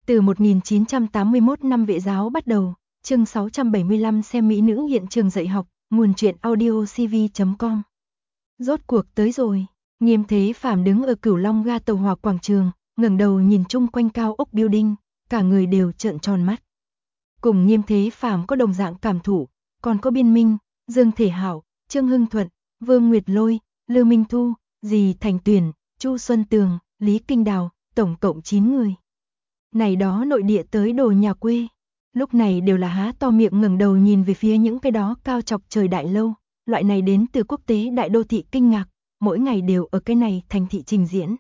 Từ 1981 năm Vệ giáo bắt đầu, chương 675 xem mỹ nữ hiện trường dạy học, nguồn truyện audio cv.com. Rốt cuộc tới rồi, Nghiêm Thế Phàm đứng ở Cửu Long ga tàu hỏa quảng trường, ngẩng đầu nhìn chung quanh cao ốc building, cả người đều trợn tròn mắt. Cùng Nghiêm Thế Phàm có đồng dạng cảm thụ, còn có Biên Minh, Dương Thể Hảo, Trương Hưng Thuận, Vương Nguyệt Lôi, Lưu Minh Thu, Dì Thành Tuyển, Chu Xuân Tường, Lý Kinh Đào, tổng cộng 9 người. Này đó nội địa tới đồ nhà quê, lúc này đều là há to miệng ngẩng đầu nhìn về phía những cái đó cao chọc trời đại lâu, loại này đến từ quốc tế đại đô thị kinh ngạc, mỗi ngày đều ở cái này thành thị trình diễn.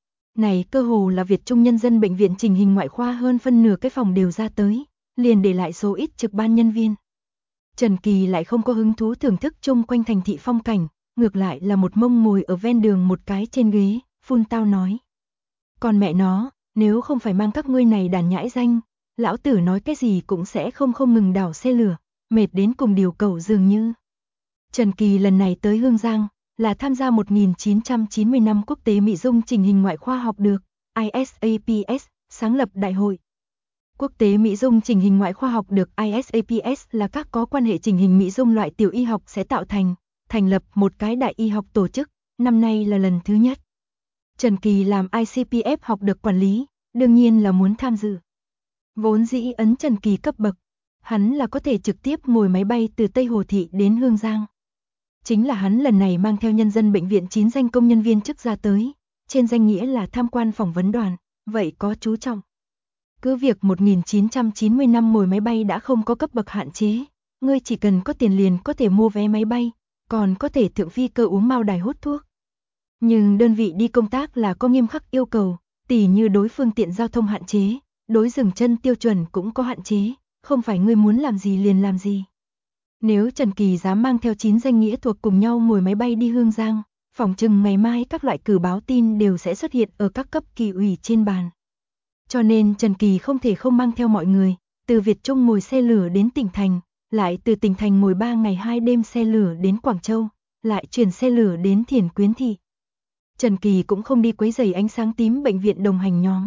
Này cơ hồ là Việt Trung Nhân dân bệnh viện chỉnh hình ngoại khoa hơn phân nửa cái phòng đều ra tới, liền để lại số ít trực ban nhân viên. Trần Kỳ lại không có hứng thú thưởng thức chung quanh thành thị phong cảnh, ngược lại là một mông ngồi ở ven đường một cái trên ghế, phun tao nói. Còn mẹ nó, nếu không phải mang các ngươi này đàn nhãi danh, lão tử nói cái gì cũng sẽ không ngừng đảo xe lửa, mệt đến cùng điều cẩu dường như. Trần Kỳ lần này tới Hương Giang, là tham gia 1990 năm quốc tế Mỹ Dung chỉnh hình ngoại khoa học được, ISAPS, sáng lập đại hội. Quốc tế Mỹ Dung chỉnh hình ngoại khoa học được ISAPS là các có quan hệ chỉnh hình Mỹ Dung loại tiểu y học sẽ tạo thành lập một cái đại y học tổ chức, năm nay là lần thứ nhất. Trần Kỳ làm ICPF học được quản lý, đương nhiên là muốn tham dự. Vốn dĩ ấn Trần Kỳ cấp bậc, hắn là có thể trực tiếp ngồi máy bay từ Tây Hồ Thị đến Hương Giang. Chính là hắn lần này mang theo nhân dân bệnh viện 9 danh công nhân viên chức ra tới, trên danh nghĩa là tham quan phỏng vấn đoàn, vậy có chú trọng. Cứ việc 1990 năm ngồi máy bay đã không có cấp bậc hạn chế, ngươi chỉ cần có tiền liền có thể mua vé máy bay, còn có thể thượng phi cơ uống mao đài hút thuốc. Nhưng đơn vị đi công tác là có nghiêm khắc yêu cầu, tỉ như đối phương tiện giao thông hạn chế, đối dừng chân tiêu chuẩn cũng có hạn chế, không phải ngươi muốn làm gì liền làm gì. Nếu Trần Kỳ dám mang theo 9 danh nghĩa thuộc cùng nhau ngồi máy bay đi Hương Giang, phỏng chừng ngày mai các loại cử báo tin đều sẽ xuất hiện ở các cấp kỳ ủy trên bàn. Cho nên Trần Kỳ không thể không mang theo mọi người, từ Việt Trung ngồi xe lửa đến tỉnh thành, lại từ tỉnh thành ngồi 3 ngày 2 đêm xe lửa đến Quảng Châu, lại chuyển xe lửa đến Thiển Quyến Thị. Trần Kỳ cũng không đi quấy rầy ánh sáng tím bệnh viện đồng hành nhóm.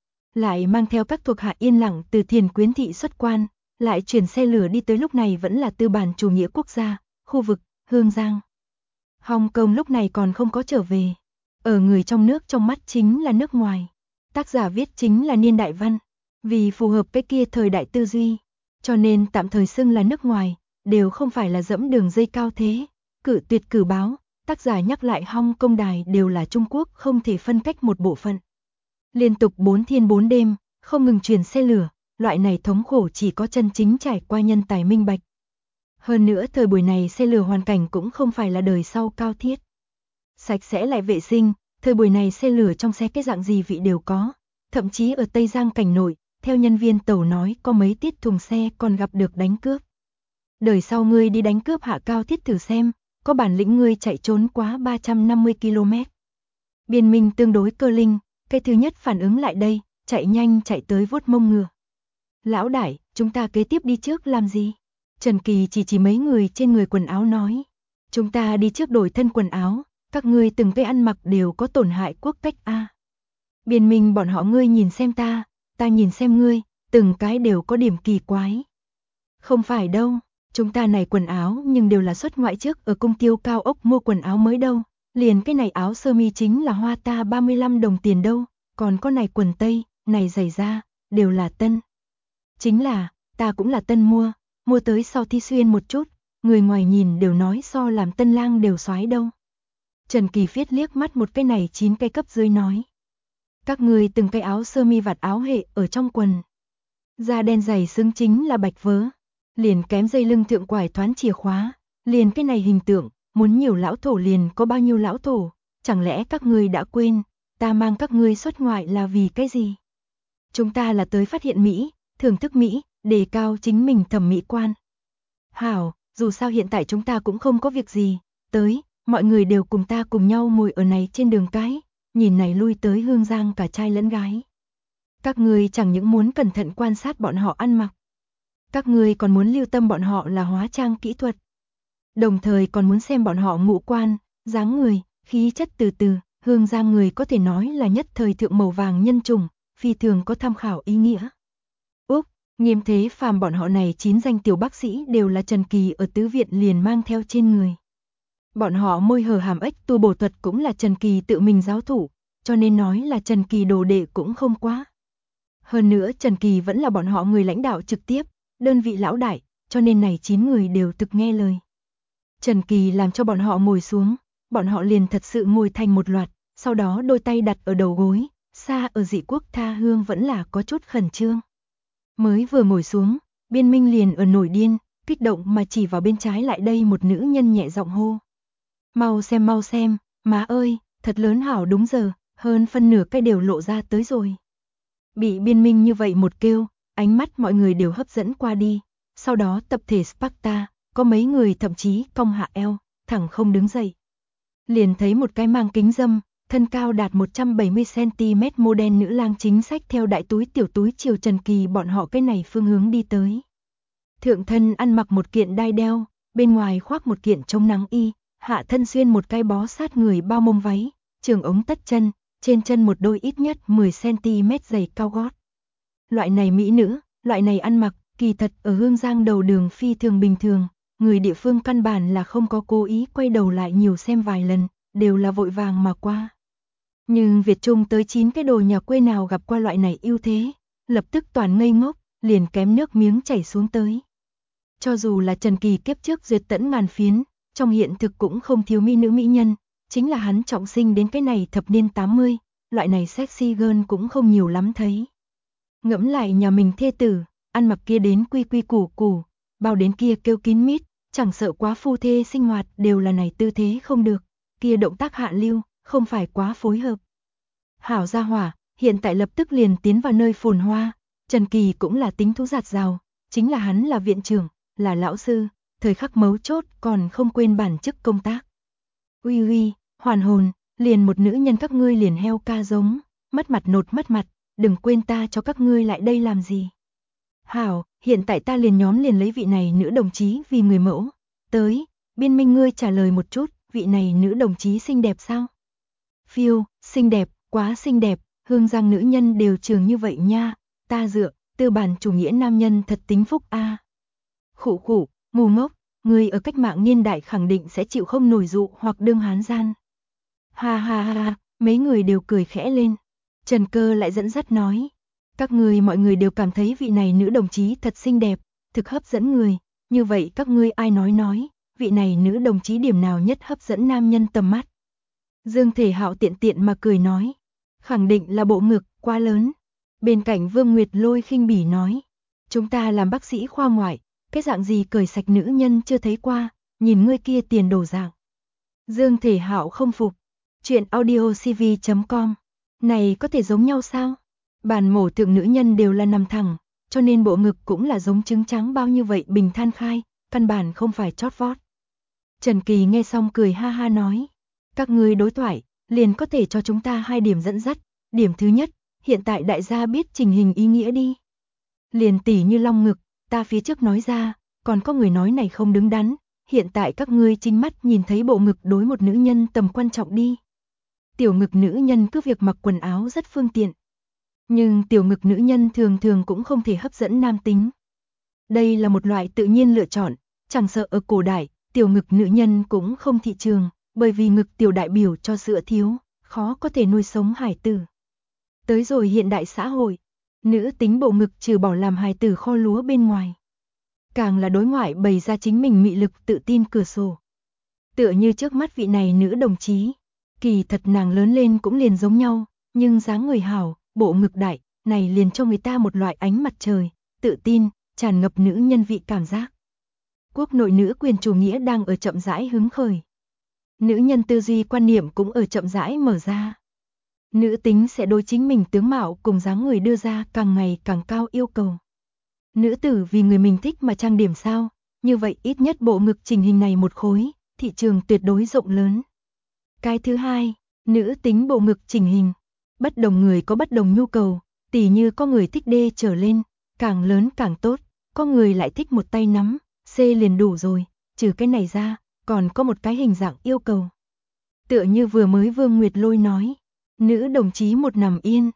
Lại mang theo các thuộc hạ yên lặng từ Thiển Quyến Thị xuất quan, lại chuyển xe lửa đi tới lúc này vẫn là tư bản chủ nghĩa quốc gia, khu vực, Hương Giang. Hồng Kông lúc này còn không có trở về. Ở người trong nước trong mắt chính là nước ngoài. Tác giả viết chính là niên đại văn, vì phù hợp cái kia thời đại tư duy, cho nên tạm thời xưng là nước ngoài, đều không phải là dẫm đường dây cao thế, cử tuyệt cử báo, tác giả nhắc lại Hong Kong đài đều là Trung Quốc không thể phân cách một bộ phận. Liên tục 4 thiên 4 đêm, không ngừng chuyển xe lửa, loại này thống khổ chỉ có chân chính trải qua nhân tài minh bạch. Hơn nữa thời buổi này xe lửa hoàn cảnh cũng không phải là đời sau cao thiết. Sạch sẽ lại vệ sinh, thời buổi này xe lửa trong xe cái dạng gì vị đều có. Thậm chí ở Tây Giang cảnh nội, theo nhân viên tàu nói có mấy tiết thùng xe còn gặp được đánh cướp. Đời sau ngươi đi đánh cướp hạ cao thiết thử xem, có bản lĩnh ngươi chạy trốn quá 350 km. Biên Minh tương đối cơ linh, cái thứ nhất phản ứng lại đây, chạy nhanh chạy tới vuốt mông ngựa. Lão đại, chúng ta kế tiếp đi trước làm gì? Trần Kỳ chỉ mấy người trên người quần áo nói. Chúng ta đi trước đổi thân quần áo, các ngươi từng cái ăn mặc đều có tổn hại quốc cách a. Biên Minh bọn họ ngươi nhìn xem ta nhìn xem ngươi, từng cái đều có điểm kỳ quái. Không phải đâu, chúng ta này quần áo nhưng đều là xuất ngoại trước ở công tiêu cao ốc mua quần áo mới đâu, liền cái này áo sơ mi chính là hoa ta 35 đồng tiền đâu, còn có này quần tây, này giày da, đều là tân. Chính là, ta cũng là tân mua tới sau thi xuyên một chút, người ngoài nhìn đều nói so làm tân lang đều xoái đâu. Trần Kỳ Phiết liếc mắt một cái này 9 cái cấp dưới nói. Các người từng cái áo sơ mi vạt áo hệ ở trong quần. Da đen dày xứng chính là bạch vớ. Liền kém dây lưng thượng quải thoán chìa khóa. Liền cái này hình tượng, muốn nhiều lão thổ liền có bao nhiêu lão thổ. Chẳng lẽ các người đã quên, ta mang các ngươi xuất ngoại là vì cái gì? Chúng ta là tới phát hiện Mỹ, thưởng thức Mỹ, đề cao chính mình thẩm mỹ quan. Hảo, dù sao hiện tại chúng ta cũng không có việc gì. Tới, mọi người đều cùng ta cùng nhau ngồi ở này trên đường cái. Nhìn này lui tới Hương Giang cả trai lẫn gái. Các ngươi chẳng những muốn cẩn thận quan sát bọn họ ăn mặc. Các ngươi còn muốn lưu tâm bọn họ là hóa trang kỹ thuật. Đồng thời còn muốn xem bọn họ ngũ quan, dáng người, khí chất từ từ. Hương Giang người có thể nói là nhất thời thượng màu vàng nhân chủng, phi thường có tham khảo ý nghĩa. Úc, Nghiêm Thế Phàm bọn họ này 9 danh tiểu bác sĩ đều là Trần Kỳ ở tứ viện liền mang theo trên người. Bọn họ môi hở hàm ếch tu bổ thuật cũng là Trần Kỳ tự mình giáo thủ, cho nên nói là Trần Kỳ đồ đệ cũng không quá. Hơn nữa Trần Kỳ vẫn là bọn họ người lãnh đạo trực tiếp, đơn vị lão đại, cho nên này 9 người đều thực nghe lời. Trần Kỳ làm cho bọn họ ngồi xuống, bọn họ liền thật sự ngồi thành một loạt, sau đó đôi tay đặt ở đầu gối, xa ở Dị Quốc tha hương vẫn là có chút khẩn trương. Mới vừa ngồi xuống, Biên Minh liền ở nổi điên, kích động mà chỉ vào bên trái lại đây một nữ nhân nhẹ giọng hô. Mau xem, má ơi, thật lớn hảo đúng giờ, hơn phân nửa cái đều lộ ra tới rồi. Bị Biên Minh như vậy một kêu, ánh mắt mọi người đều hấp dẫn qua đi, sau đó tập thể Sparta, có mấy người thậm chí cong hạ eo, thẳng không đứng dậy. Liền thấy một cái mang kính dâm, thân cao đạt 170cm mô đen nữ lang chính sách theo đại túi tiểu túi chiều Trần Kỳ bọn họ cái này phương hướng đi tới. Thượng thân ăn mặc một kiện đai đeo, bên ngoài khoác một kiện chống nắng y, hạ thân xuyên một cái bó sát người bao mông váy, trường ống tất chân, trên chân một đôi ít nhất 10cm giày cao gót. Loại này mỹ nữ, loại này ăn mặc, kỳ thật ở Hương Giang đầu đường phi thường bình thường, người địa phương căn bản là không có cố ý quay đầu lại nhiều xem vài lần, đều là vội vàng mà qua. Nhưng Việt Trung tới 9 cái đồ nhà quê nào gặp qua loại này ưu thế, lập tức toàn ngây ngốc, liền kém nước miếng chảy xuống tới. Cho dù là Trần Kỳ kiếp trước duyệt tẫn ngàn phiến, trong hiện thực cũng không thiếu mỹ nữ mỹ nhân, chính là hắn trọng sinh đến cái này thập niên 80, loại này sexy girl cũng không nhiều lắm thấy. Ngẫm lại nhà mình thê tử, ăn mặc kia đến quy quy củ củ, bao đến kia kêu kín mít, chẳng sợ quá phu thê sinh hoạt đều là này tư thế không được, kia động tác hạ lưu, không phải quá phối hợp. Hảo gia hỏa, hiện tại lập tức liền tiến vào nơi phồn hoa, Trần Kỳ cũng là tính thú giạt rào, chính là hắn là viện trưởng, là lão sư, thời khắc mấu chốt còn không quên bản chức công tác. Uy uy, hoàn hồn, liền một nữ nhân các ngươi liền heo ca giống, mất mặt nột mất mặt, đừng quên ta cho các ngươi lại đây làm gì. Hảo, hiện tại ta liền lấy vị này nữ đồng chí vì người mẫu. Tới, Biên Minh ngươi trả lời một chút, vị này nữ đồng chí xinh đẹp sao? Phiêu, xinh đẹp, quá xinh đẹp, Hương Giang nữ nhân đều trường như vậy nha, ta dựa, tư bản chủ nghĩa nam nhân thật tính phúc a. Khụ khụ, ngu ngốc, người ở cách mạng niên đại khẳng định sẽ chịu không nổi dụ hoặc đương hán gian. Ha ha ha, mấy người đều cười khẽ lên. Trần Cơ lại dẫn dắt nói, các người mọi người đều cảm thấy vị này nữ đồng chí thật xinh đẹp, thực hấp dẫn người, như vậy các ngươi ai nói, vị này nữ đồng chí điểm nào nhất hấp dẫn nam nhân tầm mắt. Dương Thể Hạo tiện tiện mà cười nói, khẳng định là bộ ngực quá lớn. Bên cạnh Vương Nguyệt Lôi khinh bỉ nói, chúng ta làm bác sĩ khoa ngoại, cái dạng gì cởi sạch nữ nhân chưa thấy qua, nhìn ngươi kia tiền đồ dạng. Dương Thể Hạo không phục, chuyện audiocv.com, này có thể giống nhau sao? Bàn mổ thượng nữ nhân đều là nằm thẳng, cho nên bộ ngực cũng là giống trứng trắng bao như vậy bình than khai, căn bản không phải chót vót. Trần Kỳ nghe xong cười ha ha nói, các ngươi đối thoại, liền có thể cho chúng ta 2 điểm dẫn dắt. Điểm thứ nhất, hiện tại đại gia biết trình hình ý nghĩa đi. Liền tỉ như long ngực, ta phía trước nói ra, còn có người nói này không đứng đắn, hiện tại các ngươi chính mắt nhìn thấy bộ ngực đối một nữ nhân tầm quan trọng đi. Tiểu ngực nữ nhân cứ việc mặc quần áo rất phương tiện. Nhưng tiểu ngực nữ nhân thường thường cũng không thể hấp dẫn nam tính. Đây là một loại tự nhiên lựa chọn, chẳng sợ ở cổ đại, tiểu ngực nữ nhân cũng không thị trường, bởi vì ngực tiểu đại biểu cho sữa thiếu, khó có thể nuôi sống hải tử. Tới rồi hiện đại xã hội, nữ tính bộ ngực trừ bỏ làm hài tử kho lúa bên ngoài, càng là đối ngoại bày ra chính mình mị lực tự tin cửa sổ. Tựa như trước mắt vị này nữ đồng chí, kỳ thật nàng lớn lên cũng liền giống nhau, nhưng dáng người hảo, bộ ngực đại, này liền cho người ta một loại ánh mặt trời, tự tin, tràn ngập nữ nhân vị cảm giác. Quốc nội nữ quyền chủ nghĩa đang ở chậm rãi hứng khởi. Nữ nhân tư duy quan niệm cũng ở chậm rãi mở ra. Nữ tính sẽ đối chính mình tướng mạo cùng dáng người đưa ra càng ngày càng cao yêu cầu. Nữ tử vì người mình thích mà trang điểm sao, như vậy ít nhất bộ ngực trình hình này một khối, thị trường tuyệt đối rộng lớn. Cái thứ hai, nữ tính bộ ngực chỉnh hình. Bất đồng người có bất đồng nhu cầu, tỉ như có người thích D trở lên, càng lớn càng tốt, có người lại thích một tay nắm, C liền đủ rồi, trừ cái này ra, còn có một cái hình dạng yêu cầu. Tựa như vừa mới Vương Nguyệt Lôi nói, nữ đồng chí một nằm yên,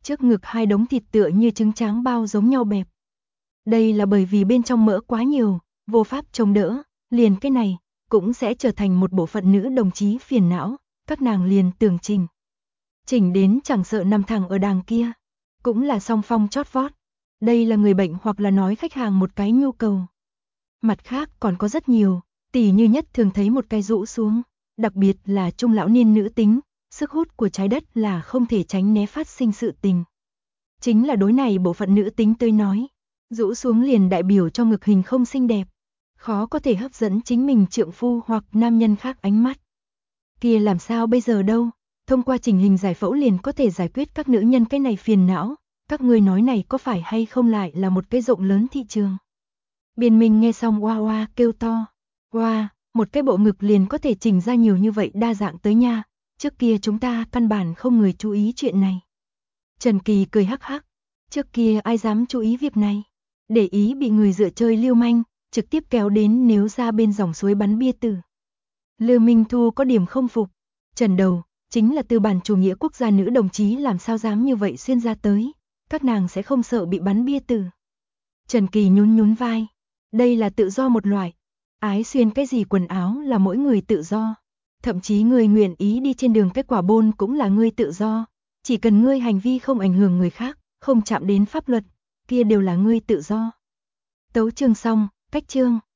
Trước ngực hai đống thịt tựa như trứng tráng bao giống nhau bẹp. Đây là bởi vì bên trong mỡ quá nhiều, vô pháp chống đỡ, liền cái này cũng sẽ trở thành một bộ phận nữ đồng chí phiền não, các nàng liền tưởng chỉnh đến chẳng sợ nằm thẳng ở đàng kia, cũng là song phong chót vót. Đây là người bệnh hoặc là nói khách hàng một cái nhu cầu. Mặt khác còn có rất nhiều, tỉ như nhất thường thấy một cái rũ xuống, đặc biệt là trung lão niên nữ tính, sức hút của trái đất là không thể tránh né phát sinh sự tình. Chính là đối này bộ phận nữ tính tới nói, rũ xuống liền đại biểu cho ngực hình không xinh đẹp, khó có thể hấp dẫn chính mình trượng phu hoặc nam nhân khác ánh mắt. Kia làm sao bây giờ đâu, thông qua chỉnh hình giải phẫu liền có thể giải quyết các nữ nhân cái này phiền não, các ngươi nói này có phải hay không lại là một cái rộng lớn thị trường. Biên Minh nghe xong oa oa kêu to, oa, một cái bộ ngực liền có thể chỉnh ra nhiều như vậy đa dạng tới nha, trước kia chúng ta căn bản không người chú ý chuyện này. Trần Kỳ cười hắc hắc, trước kia ai dám chú ý việc này, để ý bị người dựa chơi lưu manh, trực tiếp kéo đến nếu ra bên dòng suối bắn bia tử. Lưu Minh Thu có điểm không phục, Trần Đầu, chính là tư bản chủ nghĩa quốc gia nữ đồng chí làm sao dám như vậy xuyên ra tới, các nàng sẽ không sợ bị bắn bia tử. Trần Kỳ nhún nhún vai, đây là tự do một loại, ái xuyên cái gì quần áo là mỗi người tự do, thậm chí người nguyện ý đi trên đường cái quả bôn cũng là ngươi tự do, chỉ cần ngươi hành vi không ảnh hưởng người khác, không chạm đến pháp luật, kia đều là ngươi tự do. Tấu chương xong, cách chương.